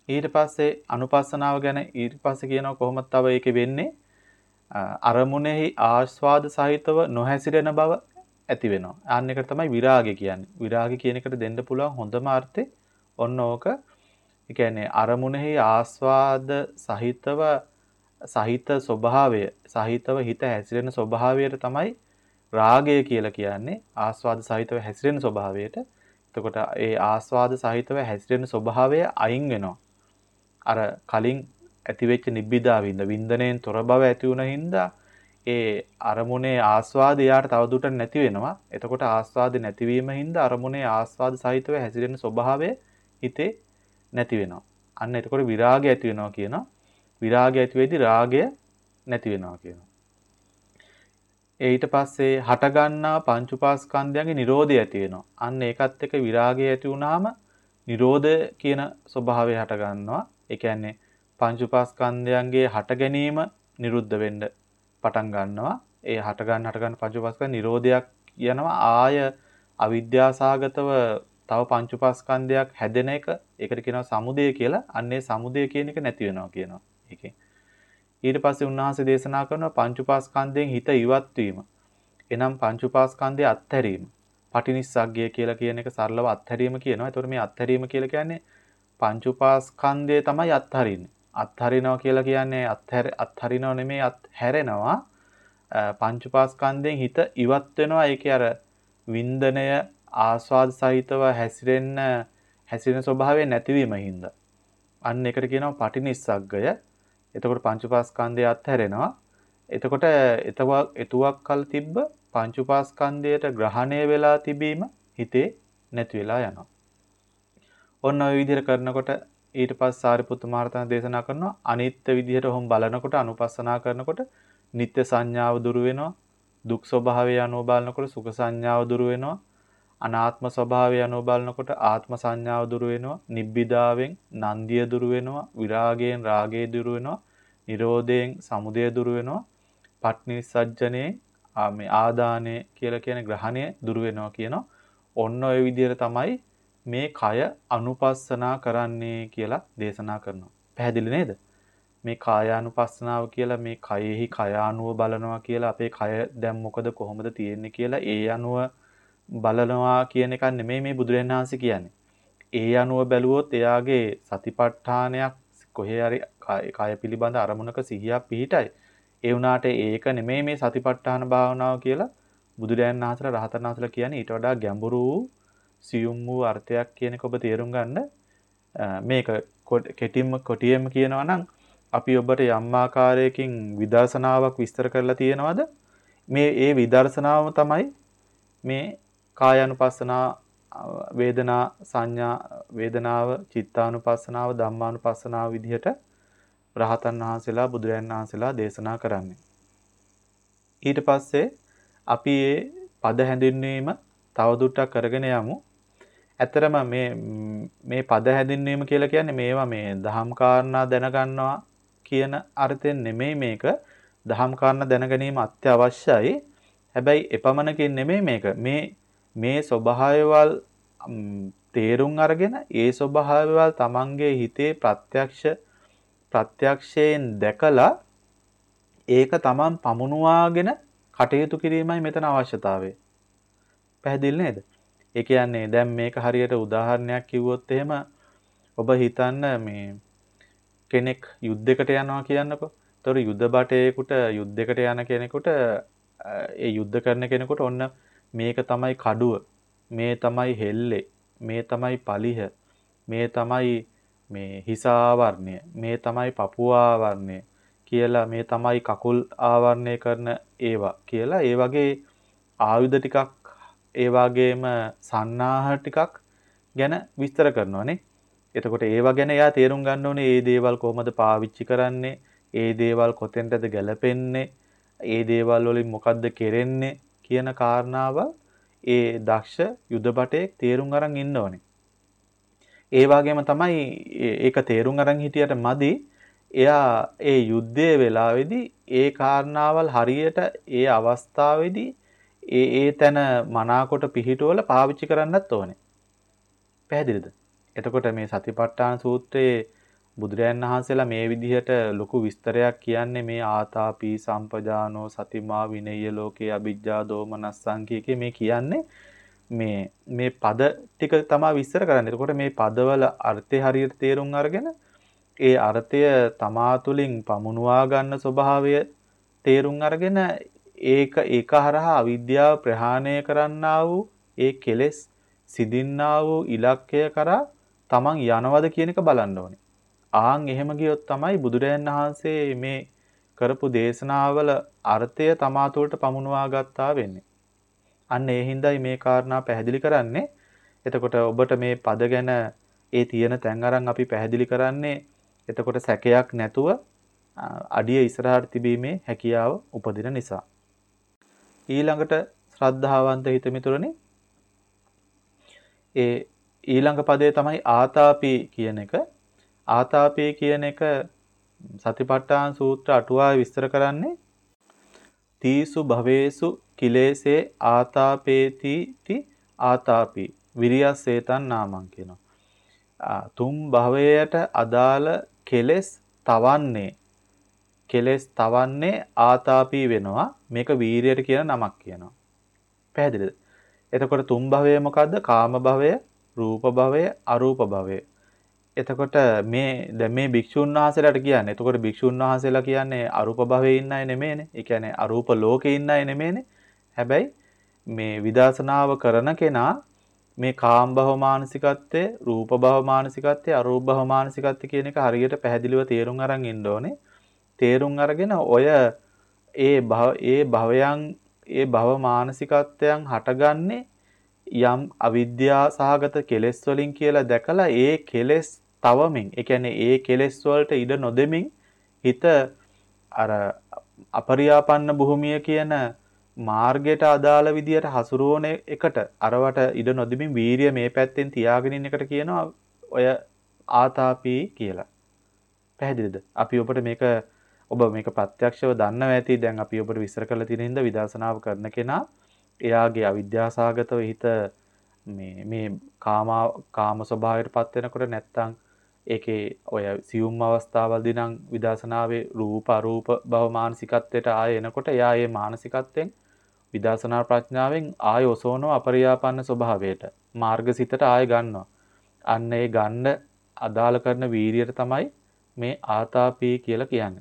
ඊට පස්සේ අනුපස්සනාව ගැන ඊට පස්සේ කියනවා කොහොමද තව ඒකේ වෙන්නේ අරමුණෙහි ආස්වාද සහිතව නොහැසිරෙන බව ඇති වෙනවා. අන්න එකට තමයි විරාගය කියන්නේ. විරාගය කියන එකට දෙන්න පුළුවන් හොඳම අර්ථය ඔන්න ඕක. ඒ කියන්නේ අරමුණෙහි ආස්වාද සහිතව සහිත ස්වභාවය සහිතව හිත හැසිරෙන ස්වභාවයට තමයි රාගය කියලා කියන්නේ. ආස්වාද සහිතව හැසිරෙන ස්වභාවයට. එතකොට ඒ ආස්වාද සහිතව හැසිරෙන ස්වභාවය අයින් වෙනවා. අර කලින් ඇතිවෙච්ච නිබ්බිදාවින්ද වින්දනයෙන් තොර බව ඇති වුණ හින්දා ඒ අරමුණේ ආස්වාදය යාට තවදුරටත් නැති වෙනවා. එතකොට ආස්වාද නැතිවීම හින්දා අරමුණේ ආස්වාද සහිතව හැසිරෙන ස්වභාවය හිතේ නැති වෙනවා. අන්න එතකොට විරාගය ඇති වෙනවා කියනවා. විරාගය ඇති වෙද්දී රාගය නැති වෙනවා කියනවා. ඊට පස්සේ හටගන්නා පංච උපාස්කන්ධයන්ගේ Nirodha ඇති වෙනවා. අන්න ඒකත් එක්ක විරාගය ඇති වුණාම Nirodha කියන ස්වභාවය හට ගන්නවා. ඒ කියන්නේ පංච උපාස්කන්ධයන්ගේ හට ගැනීම නිරුද්ධ වෙන්න පටන් ගන්නවා. ඒ හට ගන්න හට ගන්න පංච උපාස්කන්ධ නිරෝධයක් යනවා. ආය අවිද්‍යාසගතව තව පංච උපාස්කන්ධයක් හැදෙන එක ඒකට කියනවා සමුදය කියලා. අන්නේ සමුදය කියන එක නැති වෙනවා කියනවා. ඒකෙන් ඊට පස්සේ උන්වහන්සේ දේශනා කරනවා පංච උපාස්කන්ධයෙන් හිත ඉවත් වීම. එනම් පංච උපාස්කන්ධය අත්හැරීම. පටිනිස්සග්ගය කියලා කියන එක සරලව අත්හැරීම කියනවා. ඒතකොට මේ අත්හැරීම කියලා කියන්නේ පංච උපාස්කන්ධය තමයි අත්හරින්නේ. අත්හරිනවා කියලා කියන්නේ අත්හැර අත්හරිනව නෙමෙයි අත්හැරෙනවා. පංච උපාස්කන්ධයෙන් හිත ඉවත් වෙනවා. ඒකේ අර වින්දනය ආස්වාද සහිතව හැසිරෙන්න හැසිරෙන ස්වභාවය නැතිවීම හින්දා. අන්න ඒකට කියනවා පටිනිස්සග්ගය. එතකොට පංච උපාස්කන්ධය අත්හැරෙනවා. එතකොට එතවක් එතුවක් කල තිබ්බ පංච උපාස්කන්ධයට ග්‍රහණය වෙලා තිබීම හිතේ නැති වෙලා යනවා. ඔන්න ඔය විදිහට කරනකොට ඊට පස්සේ සාරිපුත්ත මහ රහතන් දේශනා කරනවා අනිත්‍ය විදිහට ඔහොම බලනකොට අනුපස්සනා කරනකොට නිත්‍ය සංඥාව දුරු වෙනවා. දුක් ස්වභාවය අනුව බලනකොට සුඛ සංඥාව දුරු වෙනවා. අනාත්ම ස්වභාවය අනුව බලනකොට ආත්ම සංඥාව දුරු වෙනවා. නිබ්බිදාවෙන් නන්දිය දුරු වෙනවා. විරාගයෙන් රාගය දුරු වෙනවා. නිරෝධයෙන් සමුදය දුරු වෙනවා. පට්නිසජ්ජනේ මේ ආදානය කියලා කියන ග්‍රහණය දුරු වෙනවා කියනවා. ඔන්න ඔය විදිහට තමයි මේ කය අනුපස්සනා කරන්නේ කියලා දේශනා කරනවා. පැහැදිලි නේද? මේ කායානුපස්සනාව කියලා මේ කයෙහි කය අනුව බලනවා කියලා අපේ කය දැන් මොකද කොහොමද තියෙන්නේ කියලා ඒ අනුව බලනවා කියන එක නෙමෙයි මේ බුදුරජාණන් වහන්සේ කියන්නේ. ඒ අනුව බැලුවොත් එයාගේ සතිපට්ඨානයක් කොහේ හරි කය පිළිබඳ අරමුණක සිහියක් පිහිටයි. ඒ වුණාට ඒක නෙමෙයි මේ සතිපට්ඨාන භාවනාව කියලා බුදුරජාණන් වහන්සේලා රහතන් වහන්සේලා කියන්නේ ඊට වඩා ගැඹුරු සියුම් වූ අර්ථයක් කියන එක ඔබ තේරුම් ගන්න. මේක කෙටිම කොටියෙම කියනවා නම් අපි ඔබට යම් ආකාරයකින් විදර්ශනාවක් විස්තර කරලා තියෙනවද? මේ ඒ විදර්ශනාවම තමයි මේ කායානුපස්සනා වේදනා සංඥා වේදනාව චිත්තානුපස්සනාව ධම්මානුපස්සනාව විදිහට රහතන් වහන්සේලා බුදුරජාණන් වහන්සේලා දේශනා කරන්නේ. ඊට පස්සේ අපි මේ පද හැඳින්වීම තවදුරටත් කරගෙන යමු. ඇත්තරම මේ මේ පද හැඳින්වීම කියලා කියන්නේ මේවා මේ දහම් කාරණා දැනගන්නවා කියන අර්ථයෙන් නෙමෙයි මේක. දහම් කාරණා දැන ගැනීම අත්‍යවශ්‍යයි. හැබැයි එපමණකින් නෙමෙයි මේක. මේ මේ ස්වභාවයවල් තේරුම් අරගෙන ඒ ස්වභාවයවල් තමන්ගේ හිතේ ප්‍රත්‍යක්ෂ ප්‍රත්‍යක්ෂයෙන් දැකලා ඒක තමන් පමුණුවාගෙන කටයුතු කිරීමයි මෙතන අවශ්‍යතාවය. පැහැදිලි නේද? ඒ කියන්නේ දැන් මේක හරියට උදාහරණයක් කිව්වොත් එහෙම ඔබ හිතන්න මේ කෙනෙක් යුද්ධයකට යනවා කියන්නකෝ. ඒතකොට යුද්ධ බටේකට යුද්ධයකට යන කෙනෙකුට ඒ යුද්ධ කරන කෙනෙකුට ඔන්න මේක තමයි කඩුව, මේ තමයි හෙල්ලේ, මේ තමයි පලිහ, මේ තමයි මේ හිස ආවරණය, මේ තමයි පපුව ආවරණය කියලා, මේ තමයි කකුල් ආවරණය කරන ඒවා කියලා ඒ වගේ ආයුධ ටිකක් ඒ වගේම සන්නාහ ටිකක් ගැන විස්තර කරනවානේ. එතකොට ඒවා ගැන එයා තේරුම් ගන්න ඕනේ මේ දේවල් කොහොමද පාවිච්චි කරන්නේ, ඒ දේවල් කොතෙන්ටද ගැලපෙන්නේ, ඒ දේවල් වලින් මොකද්ද කෙරෙන්නේ කියන කාරණාව ඒ දක්ෂ යුදපටේ තේරුම් අරන් ඉන්න ඕනේ. ඒ වගේම තමයි ඒක තේරුම් අරන් හිටියට මදි එයා ඒ යුද්ධයේ වෙලාවේදී ඒ කාරණාවල් හරියට ඒ අවස්ථාවේදී ඒ ඒ තැන මනාකොට පිහිටුවල පාවිච්චි කරන්නත් ඕනේ. පැහැදිලිද? එතකොට මේ සතිපට්ඨාන සූත්‍රයේ බුදුරයන් වහන්සේලා මේ විදිහට ලොකු විස්තරයක් කියන්නේ මේ ආතාපි සම්පජානෝ සතිමා විනය්‍ය ලෝකේ අ비ජ්ජා දෝමනස්සං කියකේ මේ කියන්නේ මේ මේ පද ටික තමයි විස්තර කරන්නේ. එතකොට මේ පදවල අර්ථය හරියට තේරුම් අරගෙන ඒ අර්ථය තමා තුළින් පමුණුවා ගන්න ස්වභාවය තේරුම් අරගෙන ඒක ඒක හරහා අවිද්‍යාව ප්‍රහාණය කරන්නා වූ ඒ කෙලෙස් සිදින්නා වූ ඉලක්කය කරා තමන් යනවද කියන එක බලන්න ඕනේ. ආන් එහෙම ගියොත් තමයි බුදුරයන් වහන්සේ මේ කරපු දේශනාවල අර්ථය තමා තුළට පමුණුවා ගත්තා වෙන්නේ. අන්න ඒ හින්දායි මේ කාරණා පැහැදිලි කරන්නේ. එතකොට ඔබට මේ පද ගැන ඒ තියෙන තැන් අරන් අපි පැහැදිලි කරන්නේ. එතකොට සැකයක් නැතුව අඩිය ඉස්සරහට තිබීමේ හැකියාව උපදින නිසා. ඊළඟට ශ්‍රද්ධාවන්ත හිතමිතුරනි ඒ ඊළඟ පදේ තමයි ආතාපි කියන එක. ආතාපි කියන එක සතිපට්ඨාන සූත්‍ර අටුවාවේ විස්තර කරන්නේ තීසු භවේසු කිලේසේ ආතාපේති ති ආතාපි විරියස්සේතන් නාමං කියනවා. තුන් භවයට අදාළ කෙලෙස් තවන්නේ කෙලෙස් තවන්නේ ආතාපි වෙනවා. මේක වීරියට කියන නමක් කියනවා. පැහැදිලිද? එතකොට තුන් භවය මොකද්ද? කාම භවය, රූප භවය, අරූප භවය. එතකොට මේ දැන් මේ භික්ෂුන් වහන්සේලාට කියන්නේ. එතකොට භික්ෂුන් වහන්සේලා කියන්නේ අරූප භවයේ ඉන්න අය නෙමෙයිනේ. ඒ කියන්නේ අරූප ලෝකේ ඉන්න අය නෙමෙයිනේ. හැබැයි මේ විදර්ශනාව කරන කෙනා මේ කාම භව මානසිකත්වයේ, රූප භව මානසිකත්වයේ, අරූප භව මානසිකත්වයේ කියන එක හරියට පැහැදිලිව තේරුම් අරන් ඉන්න ඕනේ. තේරුම් අරගෙන ඔය ඒ භව ඒ භවයන් ඒ භව මානසිකත්වයන් හටගන්නේ යම් අවිද්‍යා සහගත කෙලෙස් වලින් කියලා දැකලා ඒ කෙලෙස් තවමින්, ඒ කියන්නේ ඒ කෙලෙස් වලට ඉඩ නොදෙමින් හිත අර අපරියාපන්න භූමිය කියන මාර්ගයට අදාළ විදියට හසුරුවන එකට අරවට ඉඩ නොදෙමින් වීරිය මේ පැත්තෙන් තියාගෙන ඉන්න එකට කියනවා ඔය ආතාපි කියලා. පැහැදිලිද? අපි ඔබට මේක ඔබ මේක ප්‍රත්‍යක්ෂව දන්නවා ඇති. දැන් අපි ඔබට විස්තර කරලා තියෙන හින්දා විදර්ශනාව කරන කෙනා එයාගේ අවිද්‍යාසගතව හිත මේ මේ කාම කාම ස්වභාවයටපත් වෙනකොට නැත්තම් ඒකේ ඔය සියුම් අවස්ථාවල්දී නම් විදර්ශනාවේ රූප අරූප භව මානසිකත්වයට ආය එනකොට එයා ඒ මානසිකත්වයෙන් විදර්ශනා ප්‍රඥාවෙන් ආය ඔසවන අපරියාපන්න ස්වභාවයට මාර්ගසිතට ආය ගන්නවා. අන්න ඒ ගන්න අදාළ කරන වීරියට තමයි මේ ආතාපි කියලා කියන්නේ.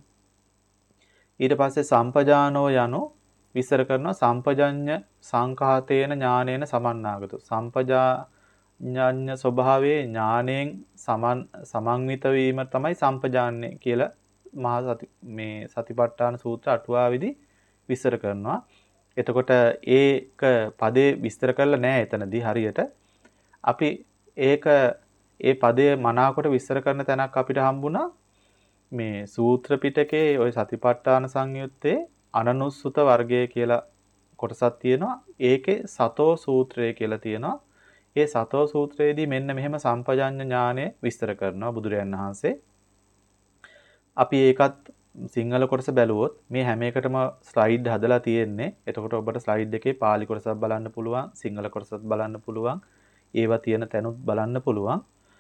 ඊට පස්සේ සම්පජානෝ යනු විස්තර කරනවා සම්පජඤ්ඤ සංඛාතේන ඥානේන සමන්නාගතු. සම්පජාඤ්ඤ ස්වභාවයේ ඥාණයෙන් සමන් සමන්විත වීම තමයි සම්පජාන්නේ කියලා මහා සති මේ සතිපට්ඨාන සූත්‍ර අටුවාවේදී විස්තර කරනවා. එතකොට ඒක පදේ විස්තර කරලා නැහැ එතනදී හරියට. අපි ඒක ඒ පදයේ මනාකොට විස්තර කරන තැනක් අපිට හම්බුණා මේ සූත්‍ර පිටකේ ওই සතිපට්ඨාන සංයුත්තේ අනනුස්සුත වර්ගය කියලා කොටසක් තියෙනවා. ඒකේ සතෝ සූත්‍රය කියලා තියෙනවා. ඒ සතෝ සූත්‍රයේදී මෙන්න මෙහෙම සම්පජඤ්ඤ ඥානය විස්තර කරනවා බුදුරයන් වහන්සේ. අපි ඒකත් සිංහල කොටස බැලුවොත් මේ හැම එකටම ස්ලයිඩ් හදලා තියෙන්නේ. එතකොට ඔබට ස්ලයිඩ් එකේ පාලි කොටසක් බලන්න පුළුවන්, සිංහල කොටසක් බලන්න පුළුවන්, ඒවා තියෙන තැනුත් බලන්න පුළුවන්.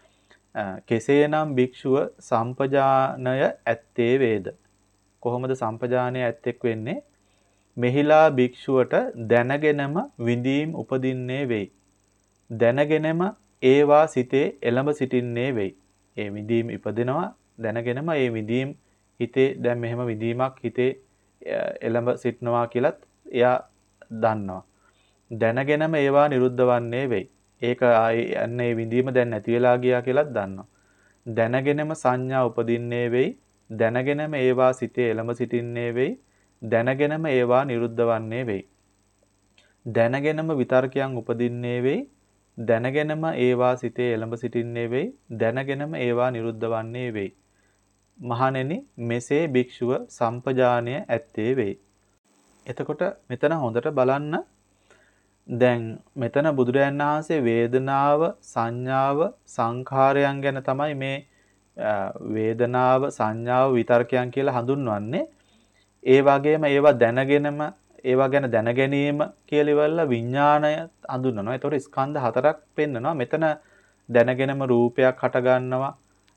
කෙසේනම් භික්ෂුව සම්පජානය ඇත්තේ වේද? කොහොමද සම්පජානය ඇත්තෙක් වෙන්නේ? මෙහිලා භික්ෂුවට දැනගෙනම විඳීම් උපදින්නේ වෙයි. දැනගෙනම ඒවා සිතේ එළඹ සිටින්නේ වෙයි. ඒ විඳීම් ඉපදිනවා දැනගෙනම ඒ විඳීම් හිතේ දැන් මෙහෙම විඳීමක් හිතේ එළඹ සිටනවා කියලත් එයා දන්නවා. දැනගෙනම ඒවා නිරුද්ධ වන්නේ වෙයි. ඒක අන්න ඒ විඳීම දැන් නැති වෙලා ගියා කියලත් දන්නවා. දැනගෙනම සංඥා උපදින්නේ වෙයි. දැනගෙනම ඒවා සිතේ එළඹ සිටින්නේ වෙයි. දැනගෙනම ඒවා නිරුද්ධ වන්නේ වෙයි. දැනගෙනම විතර්කයන් උපදින්නේ වෙයි. දැනගෙනම ඒවා සිතේ එළඹ සිටින්නේ වෙයි. දැනගෙනම ඒවා නිරුද්ධ වන්නේ වෙයි. මහණෙනි මෙසේ භික්ෂුව සම්පජානය ඇත්තේ වෙයි. එතකොට මෙතන හොඳට බලන්න. දැන් මෙතන බුදුරජාණන් වහන්සේ වේදනාව, සංඥාව, සංඛාරයන් ගැන තමයි මේ වේදනාව, සංඥාව, විතර්කයන් කියලා හඳුන්වන්නේ. ඒ වගේම ඒවා දැනගෙනම ඒවා ගැන දැන ගැනීම කියලා ඉවරලා විඥාණය හඳුන්වනවා. ඒතකොට ස්කන්ධ හතරක් පෙන්නනවා. මෙතන දැනගෙනම රූපයක් හට ගන්නවා.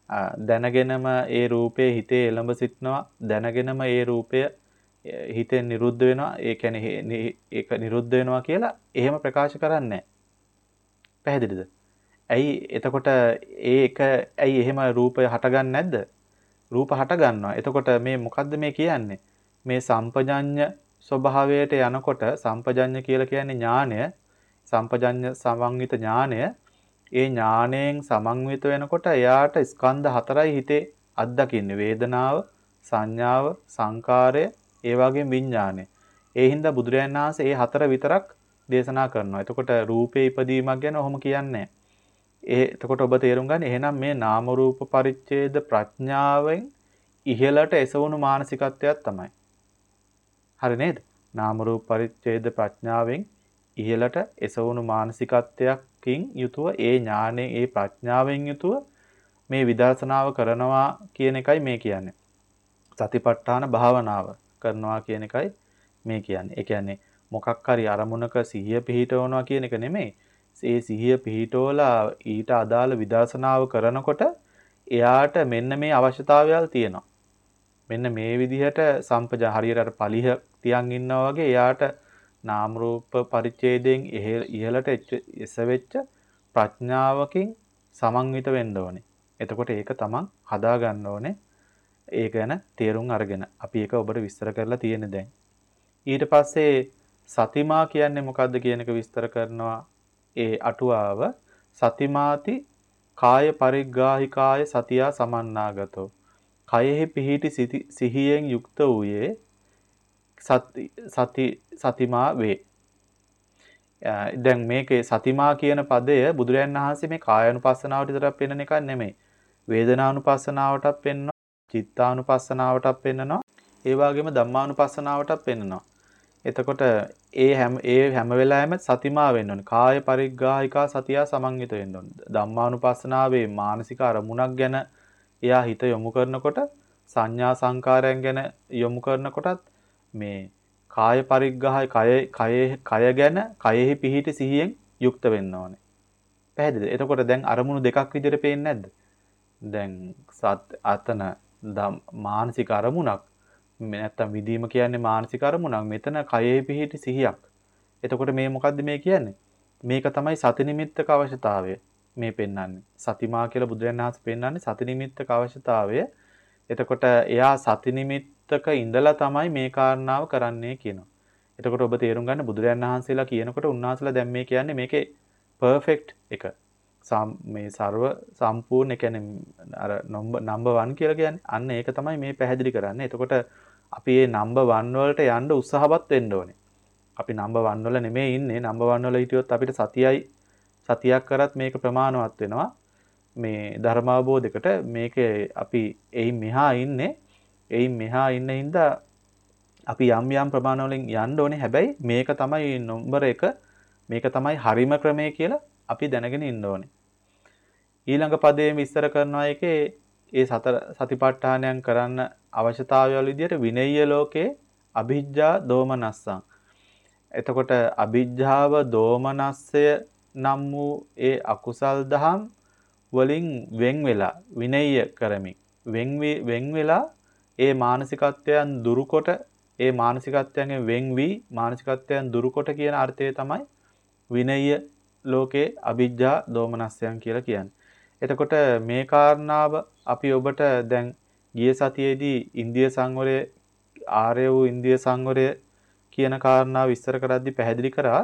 දැනගෙනම ඒ රූපේ හිතේ එළඹ සිටනවා දැනගෙනම ඒ රූපය හිතෙන් නිරුද්ධ වෙනවා ඒ කියන්නේ ඒක නිරුද්ධ වෙනවා කියලා එහෙම ප්‍රකාශ කරන්නේ නැහැ. පැහැදිලිද? ඇයි එතකොට ඒ එක ඇයි එහෙම රූපය හටගන්නේ නැද්ද? රූප හට ගන්නවා. එතකොට මේ මොකද්ද මේ කියන්නේ? මේ සම්පජඤ්ඤ ස්වභාවයට යනකොට සම්පජඤ්ඤ කියලා කියන්නේ ඥානය. සම්පජඤ්ඤ සමන්විත ඥානය. ඒ ඥාණයෙන් සමන්විත වෙනකොට එයාට ස්කන්ධ හතරයි හිතේ අත්දකින්නේ. වේදනාව, සංඥාව, සංකාරය, ඒ වගේම විඥානය. ඒ හින්දා බුදුරජාණන් වහන්සේ මේ හතර විතරක් දේශනා කරනවා. එතකොට රූපේ ඉපදීමක් ගැන ඔහොම කියන්නේ ඒ එතකොට ඔබ තේරුම් ගන්න එහෙනම් මේ නාම රූප පරිච්ඡේද ප්‍රඥාවෙන් ඉහළට එසවුණු මානසිකත්වයක් තමයි. හරි නේද? නාම රූප පරිච්ඡේද ප්‍රඥාවෙන් ඉහළට එසවුණු මානසිකත්වයකින් යුතුව ඒ ඥානයේ ඒ ප්‍රඥාවෙන් යුතුව මේ විදර්ශනාව කරනවා කියන එකයි මේ කියන්නේ. සතිපට්ඨාන භාවනාව කරනවා කියන එකයි මේ කියන්නේ. ඒ කියන්නේ මොකක් හරි අරමුණක සිහිය පිහිටවනවා කියන එක නෙමෙයි. ඒ සිහිය පිහිටවලා ඊට අදාළ විදර්ශනාව කරනකොට එයාට මෙන්න මේ අවශ්‍යතාවයල් තියෙනවා. මෙන්න මේ විදිහට සම්පජා හරියට අර පලිහ තියන් ඉන්නවා වගේ එයාට නාම රූප පරිච්ඡේදයෙන් ඉහළට එසවෙච්ච ප්‍රඥාවකින් සමන්විත වෙන්න ඕනේ. එතකොට ඒක තමන් හදා ගන්න ඕනේ. ඒක ගැන තේරුම් අරගෙන අපි ඒක ඔබට විස්තර කරලා තියෙන්නේ දැන්. ඊට පස්සේ සතිමා කියන්නේ මොකද්ද කියන එක විස්තර කරනවා. ඒ අටුවාව සතිමාති කාය පරිග්ගාහිකාය සතියා සමන්නාගතෝ කයෙහි පිහිටි සිහියෙන් යුක්ත වූයේ සති සති සතිමා වේ. දැන් මේකේ සතිමා කියන පදය බුදුරජාණන් වහන්සේ මේ කායानुපස්සනාවට විතරක් පෙන්වන එකක් නෙමෙයි. වේදනානුපස්සනාවටත් පෙන්වනවා, චිත්තානුපස්සනාවටත් පෙන්වනවා, ඒ වගේම ධම්මානුපස්සනාවටත් පෙන්වනවා. එතකොට ඒ හැම ඒ හැම වෙලාවෙම සතිමා වෙන්න ඕනේ. කාය පරිග්ගාහිකා සතියා සමන්විත වෙන්න ඕනේ. ධම්මානුපස්සනාවේ මානසික අරමුණක් ගැන එයා හිත යොමු කරනකොට සංඥා සංකාරයන් ගැන යොමු කරනකොටත් මේ කාය පරිග්ගාහයි කය කය කය ගැන කයෙහි පිහිටි සිහියෙන් යුක්ත වෙන්න ඕනේ. පැහැදිලිද? එතකොට දැන් අරමුණු දෙකක් විදිහට පේන්නේ නැද්ද? දැන් සත් අතන මානසික අරමුණක් නැත්තම් විදීම කියන්නේ මානසික අරමුණක්. මෙතන කයෙහි පිහිටි සිහියක්. එතකොට මේ මොකද්ද මේ කියන්නේ? මේක තමයි සති නිමිත්තක අවශ්‍යතාවය මේ පෙන්වන්නේ. සතිමා කියලා බුදුරජාණන් වහන්සේ පෙන්වන්නේ සති නිමිත්තක අවශ්‍යතාවය. එතකොට එයා සති නිමිත්තක ඉඳලා තමයි මේ කාරණාව කරන්නේ කියනවා. එතකොට ඔබ තේරුම් ගන්න බුදුරජාණන් වහන්සේලා කියනකොට උන්වහන්සේලා දැන් මේ කියන්නේ මේකේ පර්ෆෙක්ට් එක. මේ ਸਰව සම්පූර්ණ ඒ කියන්නේ අර නම්බර් වන් කියලා කියන්නේ අන්න ඒක තමයි මේ පැහැදිලි කරන්නේ. එතකොට අපි මේ නම්බර් වන් වලට යන්න උත්සාහවත් වෙන්න ඕනේ. අපි නම්බර් වන් වල නෙමෙයි ඉන්නේ. නම්බර් වන් වල හිටියොත් අපිට සතියයි සතියක් කරත් මේක ප්‍රමාණවත් වෙනවා. මේ ධර්ම අවබෝධයකට මේකේ අපි එයින් මෙහා ඉන්නේ. එයින් මෙහා ඉන්න හින්දා අපි යම් යම් ප්‍රමාණ වලින් යන්න ඕනේ. හැබැයි මේක තමයි නම්බර එක. මේක තමයි හරිම ක්‍රමය කියලා අපි දැනගෙන ඉන්න ඕනේ. ඊළඟ පදයේ විස්තර කරනවා එකේ ඒ සතර සතිපට්ඨානයන් කරන්න අවශ්‍යතාවය වල විදිහට විනය්‍ය ලෝකේ අභිජ්ජා දෝමනස්සං. එතකොට අභිජ්ජාව දෝමනස්සය නම් වූ ඒ අකුසල් දහම් වලින් වෙන් වෙලා විනය්‍ය කරමින් වෙන් වෙන් වෙලා ඒ මානසිකත්වයන් දුරුකොට ඒ මානසිකත්වයන්ගෙන් වෙන් වී මානසිකත්වයන් දුරුකොට කියන අර්ථය තමයි විනය්‍ය ලෝකේ අභිජ්ජා දෝමනස්සයන් කියලා කියන්නේ. එතකොට මේ කාරණාව අපි ඔබට දැන් ගිය සතියේදී ඉන්ද්‍රිය සංවරය ආර්ය වූ ඉන්ද්‍රිය සංවරය කියන කාරණාව විස්තර කරද්දී පැහැදිලි කරා.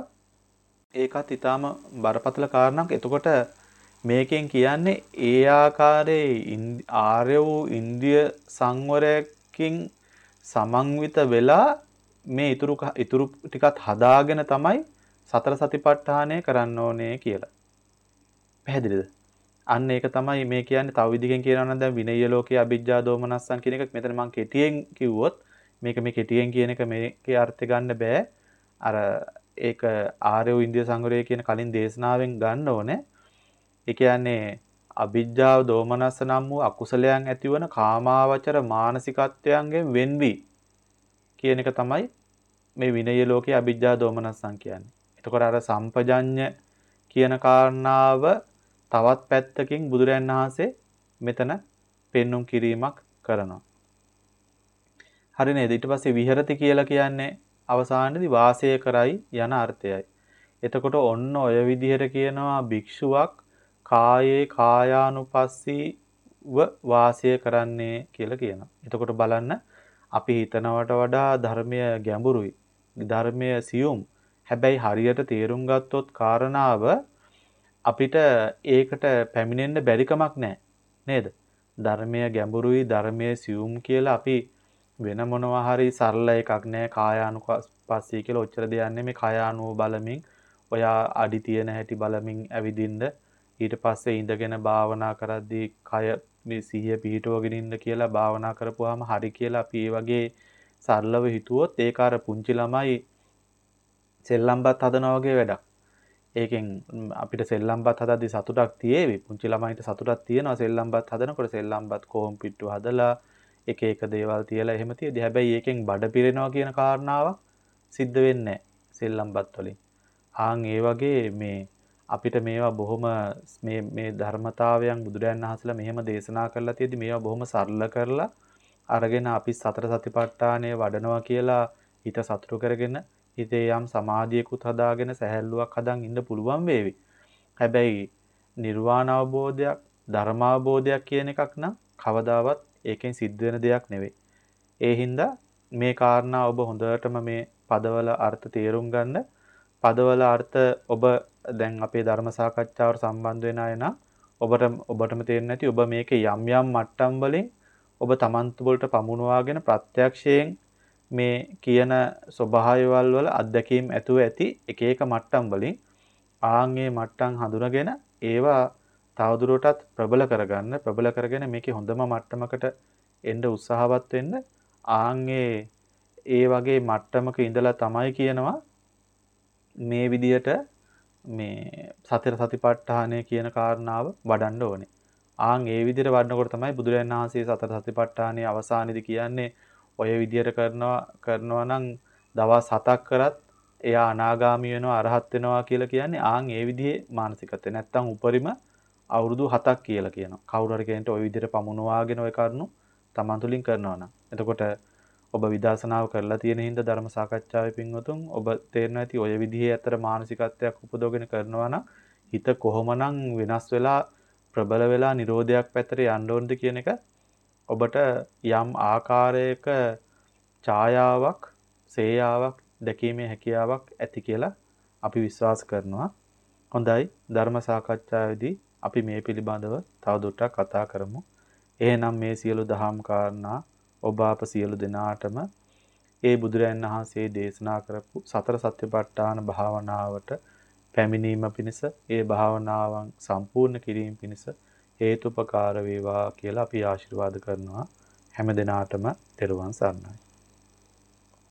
ඒකත් ඊටාම බරපතල කාරණාවක්. එතකොට මේකෙන් කියන්නේ ඒ ආකාරයේ ආර්ය වූ ඉන්ද්‍රිය සංවරයකින් සමන්විත වෙලා මේ ඊතුරු ඊතුරු ටිකත් හදාගෙන තමයි සතර සතිපට්ඨානය කරන්න ඕනේ කියලා. පැහැදිලිද? අන්න ඒක තමයි මේ කියන්නේ. තව විදිහකින් කියනවා නම් දැන් විනය්‍ය ලෝකයේ අභිජ්ජා දෝමනස්සං කියන එක මෙතන මම කෙටියෙන් කිව්වොත් මේක මේ කෙටියෙන් කියන එක මේකේ අර්ථය ගන්න බෑ. අර ඒක ආර්ය වූ ඉන්ද්‍රිය සංවරය කියන කලින් දේශනාවෙන් ගන්න ඕනේ. ඒ කියන්නේ අභිජ්ජා දෝමනස්ස නම් වූ අකුසලයන් ඇතිවන කාමාවචර මානසිකත්වයන්ගෙන් වෙන්වි කියන එක තමයි මේ විනය ලෝකයේ අභිජ්ජා දෝමනස්සං කියන්නේ. එතකොට අර සම්පජඤ්ඤ කියන කාරණාව තවත් පැත්තකින් බුදුරයන් වහන්සේ මෙතන පෙන්눔 කිරීමක් කරනවා. හරි නේද? ඊට පස්සේ විහෙරති කියලා කියන්නේ අවසානයේදී වාසය කරයි යන අර්ථයයි. එතකොට ඔන්න ඔය විදිහට කියනවා භික්ෂුවක් කායේ කායානුපස්සීව වාසය කරන්නේ කියලා කියනවා. එතකොට බලන්න අපි හිතනවට වඩා ධර්මය ගැඹුරුයි. ධර්මය සියුම්. හැබැයි හරියට තේරුම් ගත්තොත් කාරණාව අපිට ඒකට පැමිණෙන්න බැරි කමක් නැහැ. නේද? ධර්මය ගැඹුරුයි, ධර්මය සියුම් කියලා අපි වෙන මොනවා හරි සරල එකක් නෑ කායානුපස්සී කියලා ඔච්චර දෙයක් නෙමෙයි කායානුව බලමින් ඔයා අඩි තියෙන හැටි බලමින් ඇවිදින්න ඊට පස්සේ ඉඳගෙන භාවනා කරද්දී කය මේ සිහිය පිහිටවගෙන ඉන්න කියලා භාවනා කරපුවාම හරි කියලා අපි ඒ වගේ සරලව හිතුවොත් ඒක අර පුංචි ළමයි සෙල්ලම්පත් හදනවා වගේ වැඩක්. ඒකෙන් අපිට සෙල්ලම්පත් හදද්දී සතුටක් තියේවි. පුංචි ළමයින්ට සතුටක් තියෙනවා සෙල්ලම්පත් හදනකොට සෙල්ලම්පත් කොහොම පිට්ටු හදලා එක එක දේවල් තියලා එහෙම තියෙදි. හැබැයි ඒකෙන් බඩ පිරෙනවා කියන කාරණාවක් සිද්ධ වෙන්නේ නැහැ සෙල්ලම්පත් වලින්. ආන් ඒ වගේ මේ අපිට මේවා බොහොම මේ මේ ධර්මතාවයන් බුදුරයන් වහන්සේලා මෙහෙම දේශනා කරලා තියෙදි මේවා බොහොම සරල කරලා අරගෙන අපි සතර සතිපට්ඨානය වඩනවා කියලා හිත සතුටු කරගෙන හිතේ යම් සමාධියකුත් හදාගෙන සැහැල්ලුවක් හදන් ඉන්න පුළුවන් වේවි. හැබැයි නිර්වාණ අවබෝධයක් ධර්ම අවබෝධයක් කියන එකක් නම් කවදාවත් ඒකෙන් සිද්ධ වෙන දෙයක් නෙවෙයි. ඒ හින්දා මේ කාරණා ඔබ හොඳටම මේ පදවල අර්ථ තේරුම් ගන්න. පදවල අර්ථ ඔබ දැන් අපේ ධර්ම සාකච්ඡාවට සම්බන්ධ වෙන අය නම් ඔබට ඔබටම තේරෙන්නේ නැති ඔබ මේකේ යම් යම් මට්ටම් වලින් ඔබ තමන් තුළට පමුණවාගෙන ප්‍රත්‍යක්ෂයෙන් මේ කියන ස්වභාවයවල් වල අත්දැකීම් ඇතුව ඇති එක එක මට්ටම් වලින් ආන්ගේ මට්ටම් හඳුනගෙන ඒවා තවදුරටත් ප්‍රබල කරගන්න ප්‍රබල කරගෙන මේකේ හොඳම මට්ටමකට එන්න උත්සාහවත් වෙන්න ආන්ගේ ඒ වගේ මට්ටමක ඉඳලා තමයි කියනවා මේ විදියට මේ සතර සතිපට්ඨානය කියන කාරණාව වඩන්න ඕනේ. ආන් ඒ විදියට වඩනකොට තමයි බුදුරජාණන් වහන්සේ සතර සතිපට්ඨානයේ අවසානයේදී කියන්නේ ඔය විදියට කරනවා කරනවා නම් දවස් හතක් කරත් එයා අනාගාමී වෙනවා අරහත් වෙනවා කියලා කියන්නේ ආන් ඒ විදිහේ මානසිකත්වය. නැත්තම් උපරිම අවුරුදු හතක් කියලා කියනවා. කවුරු හරි කෙනෙක්ට ওই විදිහට පමුණවාගෙන ওই කරුණු තමන් තුළින් කරනවා නම්. එතකොට ඔබ විදර්ශනාව කරලා තියෙන හින්දා ධර්ම සාකච්ඡාවේ පින්වතුන් ඔබ තේරෙනවා ඇති ඔය විදිහේ අතර මානසිකත්වයක් උපදවගෙන කරනවා නම් හිත කොහොමනම් වෙනස් වෙලා ප්‍රබල වෙලා නිරෝධයක් පැත්තට යන්න ඕනද කියන එක ඔබට යම් ආකාරයක ඡායාවක් සේයාවක් දැකීමේ හැකියාවක් ඇති කියලා අපි විශ්වාස කරනවා. හොඳයි ධර්ම සාකච්ඡාවේදී අපි මේ පිළිබඳව තවදුරටත් කතා කරමු. එහෙනම් මේ සියලු දහම් කාරණා ඔබ අප සියලු දෙනාටම ඒ බුදුරයන් වහන්සේ දේශනා කරපු සතර සත්‍යපට්ඨාන භාවනාවට පැමිණීම පිණිස ඒ භාවනාවන් සම්පූර්ණ කිරීම පිණිස හේතුපකාර වේවා කියලා අපි ආශිර්වාද කරනවා. හැම දිනාටම තෙරුවන් සරණයි.